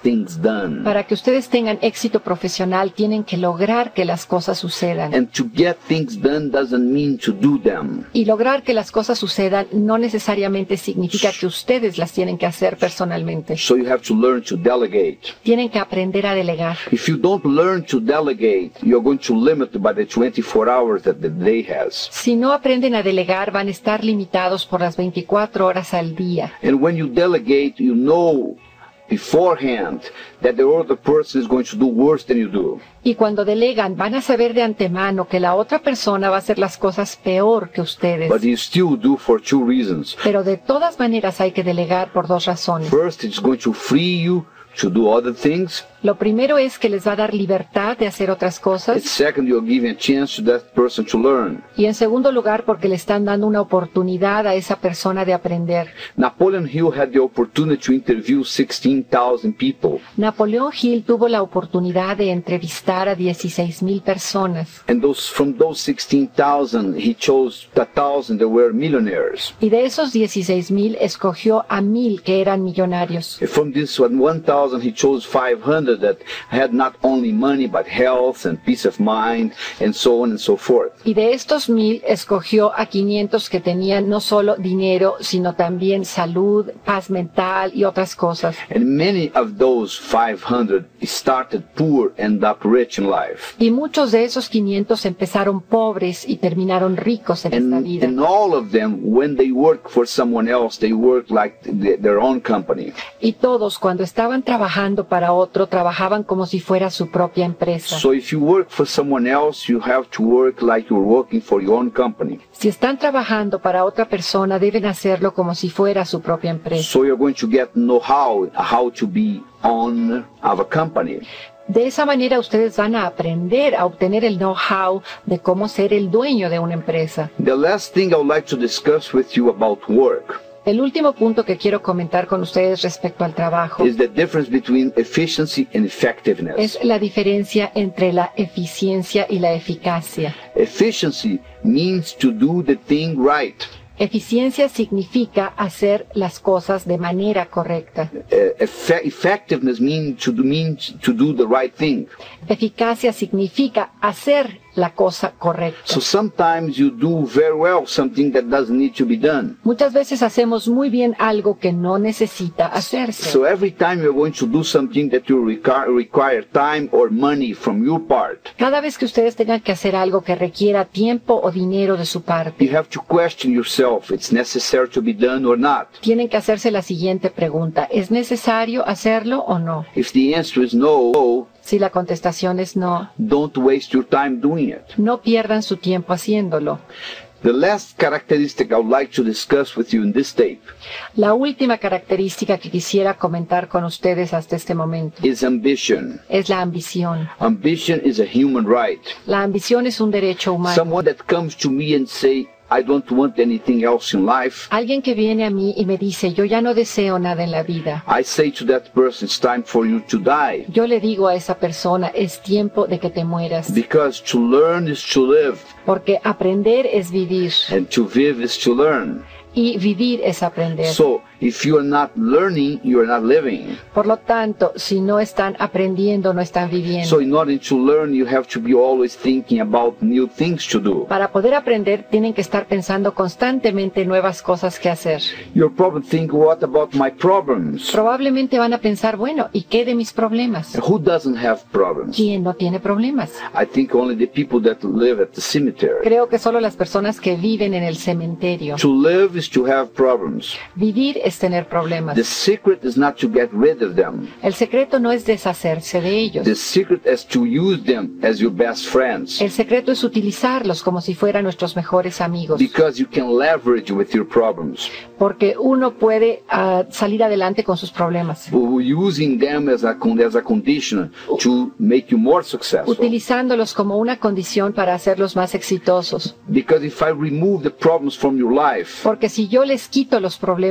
things done. Para que ustedes tengan éxito profesional, tienen que lograr que las cosas sucedan. And to get things done doesn't mean to do them. Y lograr que las cosas sucedan no necesariamente significa que ustedes las tienen que hacer personalmente. So you have to learn to delegate. Tienen que aprender a delegar. If you don't learn to delegate, you're going to limit by the twenty-four hours that the day has. Si no aprenden a delegar, van a estar limitados por las veinticuatro horas al día. And when you delegate, you know beforehand that the other person is going to do worse than you do. Y cuando delegan, van a saber de antemano que la otra persona va a hacer las cosas peor que ustedes. But you still do for two reasons. Pero de todas maneras hay que delegar por dos razones. First, it's going to free you to do other things. Lo primero es que les va a dar libertad de hacer otras And cosas. second, you're giving a chance to that person to learn. Y en segundo lugar, porque le están dando una oportunidad a esa persona de aprender. Napoleon Hill had the opportunity to interview sixteen thousand people. Napoleón Hill tuvo la oportunidad de entrevistar a dieciséis mil personas. And those from those sixteen thousand, he chose a thousand that were millionaires. Y de esos dieciséis mil escogió a mil que eran millonarios. And from this one, one thousand, he chose five hundred that had not only money but health and peace of mind and so on and so forth. Y de estos mil escogió a quinientos que tenían no solo dinero, sino también salud, paz mental y otras cosas. And many of those five hundred started poor and up rich in life. Y muchos de esos quinientos empezaron pobres y terminaron ricos en esta And, vida. and all of them, when they work for someone else, they work like the, their own company. Y todos, cuando estaban trabajando para otro, trabajaban como si fuera su propia empresa. So if you work for someone else, you have to work like you're working for your own company. Si están trabajando para otra persona, deben hacerlo como si fuera su propia empresa. So you're going to get know-how, how to be owner of a company. De esa manera ustedes van a aprender a obtener el know-how de cómo ser el dueño de una empresa. The last thing I would like to discuss with you about work El último punto que quiero comentar con ustedes respecto al trabajo is the difference between efficiency and effectiveness. es la diferencia entre la eficiencia y la eficacia. Efficiency means to do the thing right. Eficiencia significa hacer las cosas de manera correcta. Uh, effe- effectiveness means to do, means to do the right thing. Eficacia significa hacer la cosa correcta. So sometimes you do very well something that doesn't need to be done. Muchas veces hacemos muy bien algo que no necesita hacerse. So every time you're going to do something that you require, require time or money from your part, Cada vez que ustedes tengan que hacer algo que requiera tiempo o dinero de su parte, you have to question yourself, it's necessary to be done or not. tienen que hacerse la siguiente pregunta. ¿Es necesario hacerlo o no? If the answer is no, Si la contestación es no, don't waste your time doing it. no pierdan su tiempo haciéndolo. The last characteristic I would like to discuss with you in this tape La última característica que quisiera comentar con ustedes hasta este momento is ambition. es la ambición. Ambition is a human right. La ambición es un derecho humano. Someone that comes to me and say, I don't want anything else in life, Alguien que viene a mí y me dice, yo ya no deseo nada en la vida. I say to that person, it's time for you to die. Yo le digo a esa persona, es tiempo de que te mueras. Because to learn is to live, Porque aprender es vivir and to live is to learn. y vivir es aprender. So, if you are not learning, you are not living. Por lo tanto, si no están aprendiendo, no están viviendo. So in order to learn, you have to be always thinking about new things to do. Para poder aprender, tienen que estar pensando constantemente nuevas cosas que hacer. You'll probably think, what about my problems? Probablemente van a pensar, bueno, ¿y qué de mis problemas? Who doesn't have problems? ¿Quién no tiene problemas? I think only the people that live at the cemetery. Creo que solo las personas que viven en el cementerio. To live is to have problems. Vivir es tener problemas. The secret is not to get rid of them. El secreto no es deshacerse de ellos. The secret is to use them as your best friends. El secreto es utilizarlos como si fueran nuestros mejores amigos. Because you can leverage with your problems. Porque uno puede uh, salir adelante con sus problemas. Using them as a, con- as a condition to make you more successful. Utilizándolos como una condición para hacerlos más exitosos. Because if I remove the problems from your life, Porque si yo les quito los problemas de su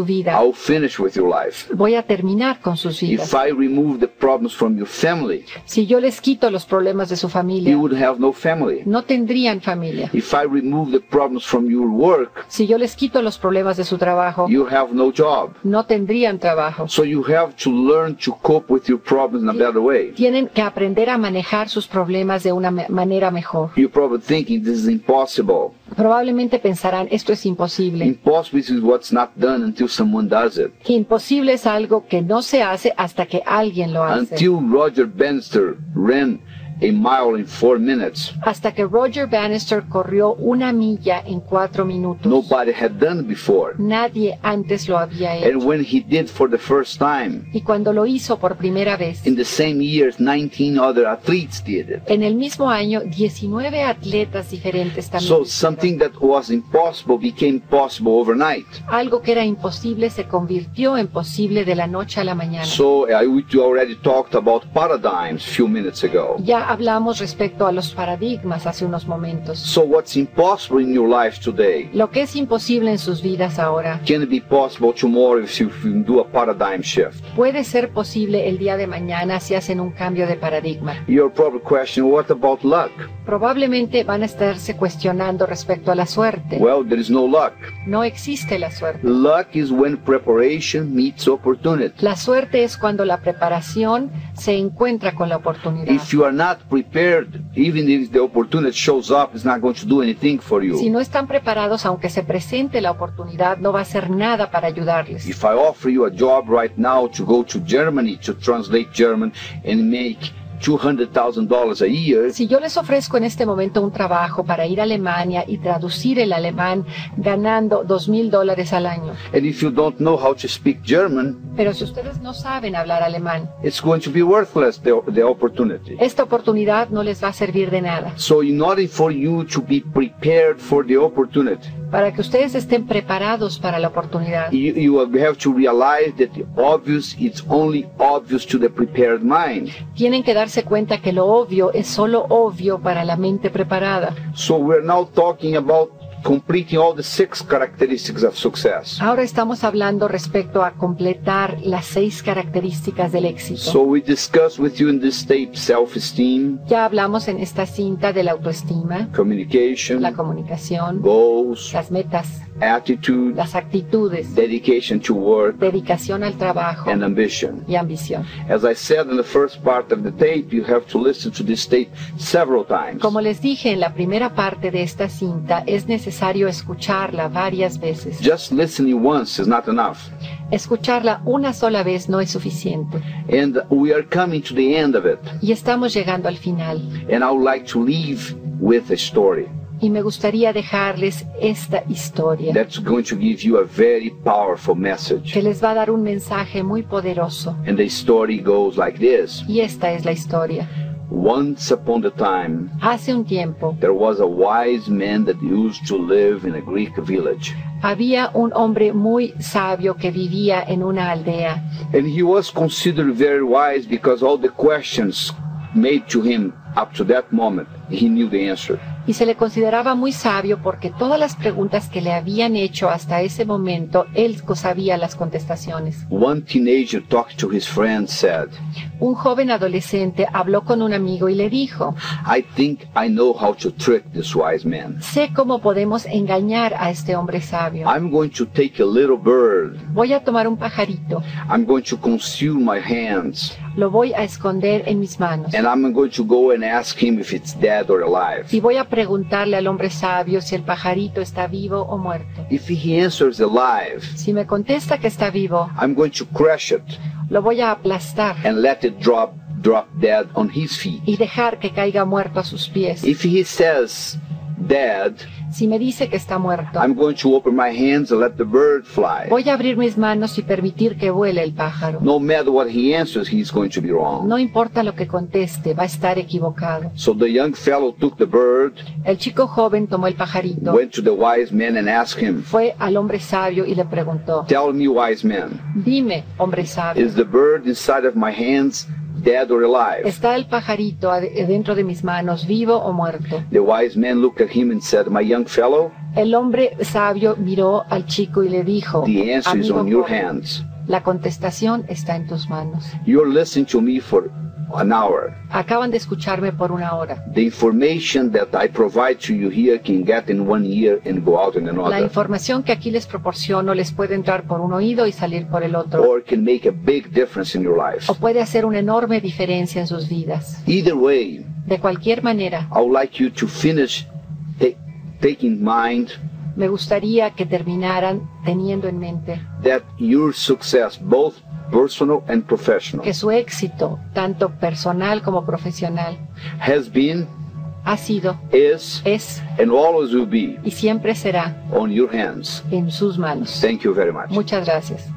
vida. I'll finish with your life. Voy a terminar con sus vidas. If I remove the problems from your family, Si yo les quito los problemas de su familia, you would have no family. no tendrían familia. If I remove the problems from your work, Si yo les quito los problemas de su trabajo, you have no job. no tendrían trabajo. So you have to learn to cope with your problems in a better way. Tienen que aprender a manejar sus problemas de una me- manera mejor. You're probably thinking this is impossible. Probablemente pensarán, esto es imposible. Impossible is what's not done until someone does it. Imposible es algo que no se hace hasta que alguien lo hace. Until Roger Bannister ran a mile in four minutes, Hasta que Roger Bannister corrió una milla en cuatro minutos. nobody had done it before. Nadie antes lo había hecho. And when he did for the first time, Y cuando lo hizo por primera vez, in the same years, nineteen other athletes did it. en el mismo año, diecinueve atletas diferentes también. So something that was impossible became possible overnight. Algo que era imposible se convirtió en posible de la noche a la mañana. So uh, we already talked about paradigms a few minutes ago. Ya hablamos respecto a los paradigmas hace unos momentos. So what's impossible in your life today Lo que es imposible en sus vidas ahora can be possible tomorrow if you, if you do a paradigm shift. puede ser posible el día de mañana si hacen un cambio de paradigma. You're probably questioning, what about luck? Probablemente van a estarse cuestionando respecto a la suerte. Well, there is no luck. No existe la suerte. Luck is when preparation meets opportunity. La suerte es cuando la preparación se encuentra con la oportunidad. If you are not prepared, even if the opportunity shows up, it's not going to do anything for Si you. no están preparados, aunque se presente la oportunidad, no va a hacer nada para ayudarles. If I offer you a job right now to go to Germany to translate German and make two hundred thousand dollars a year, Si yo les ofrezco en este momento un trabajo para ir a Alemania y traducir el alemán ganando dos mil dólares al año, and if you don't know how to speak German, pero si ustedes no saben hablar alemán, it's going to be worthless, the, the opportunity. esta oportunidad no les va a servir de nada. So in order for you to be prepared for the opportunity, Para que ustedes estén preparados para la oportunidad, you, you have to realize that the obvious is only obvious to the prepared mind. tienen que darse cuenta que lo obvio es solo obvio para la mente preparada. So we're now talking about completing all the six characteristics of success. Ahora estamos hablando respecto a completar las seis características del éxito. So we discussed with you in this tape self-esteem, Ya hablamos en esta cinta de la autoestima, communication, la comunicación, goals, las metas, attitude, las actitudes, dedication to work, dedicación al trabajo and ambition. y ambición. As I said in the first part of the tape, you have to listen to this tape several times. Como les dije en la primera parte de esta cinta, es necesario escucharla varias veces. Just listening once is not enough. Escucharla una sola vez no es suficiente. And we are coming to the end of it. Y estamos llegando al final. And I would like to leave with a story Y me gustaría dejarles esta historia that's going to give you a very powerful message. que les va a dar un mensaje muy poderoso. And the story goes like this. Y esta es la historia. Once upon a time, Hace un tiempo there was a wise man that used to live in a Greek village. había un hombre muy sabio que vivía en una aldea. And he was considered very wise because all the questions made to him up to that moment, he knew the answer. Y se le consideraba muy sabio porque todas las preguntas que le habían hecho hasta ese momento, él sabía las contestaciones. One teenager talked to his friend, said, Un joven adolescente habló con un amigo y le dijo, I think I know how to trick this wise man. sé cómo podemos engañar a este hombre sabio. I'm going to take a little bird. Voy a tomar un pajarito, I'm going to conceal my hands. lo voy a esconder en mis manos And I'm going to go and ask him if it's dead or alive. y voy a preguntarle al hombre sabio si el pajarito está vivo o muerto. If he answers alive, Si me contesta que está vivo, I'm going to crush it lo voy a aplastar and let it drop drop dead on his feet. y dejar que caiga muerto a sus pies. If he says dead, Si me dice que está muerto, I'm going to open my hands and let the bird fly. voy a abrir mis manos y permitir que vuele el pájaro. No matter what he answers, he's going to be wrong. No importa lo que conteste, va a estar equivocado. So the young fellow took the bird, El chico joven tomó el pajarito, went to the wise man and asked him, fue al hombre sabio y le preguntó, tell me, wise man, dime, hombre sabio, is the bird inside of my hands dead or alive. Está el pajarito ad- dentro de mis manos, vivo o muerto. The wise man looked at him and said, my young fellow, El hombre sabio miró al chico y le dijo, the answer is "Amigo on your joven, hands. la contestación está en tus manos. You're listening to me for an hour. Acaban de escucharme por una hora. The information that I provide to you here can get in one ear and go out in La another, información que aquí les proporciono les puede entrar por un oído y salir por el otro. or can make a big difference in your life. O puede hacer una enorme diferencia en sus vidas. Either way, De cualquier manera, I would like you to finish ta- taking mind me gustaría que terminaran teniendo en mente that your success, both personal and professional, que su éxito, tanto personal como profesional, has been, ha sido, is, es and always will be y siempre será on your hands. en sus manos. Thank you very much. Muchas gracias.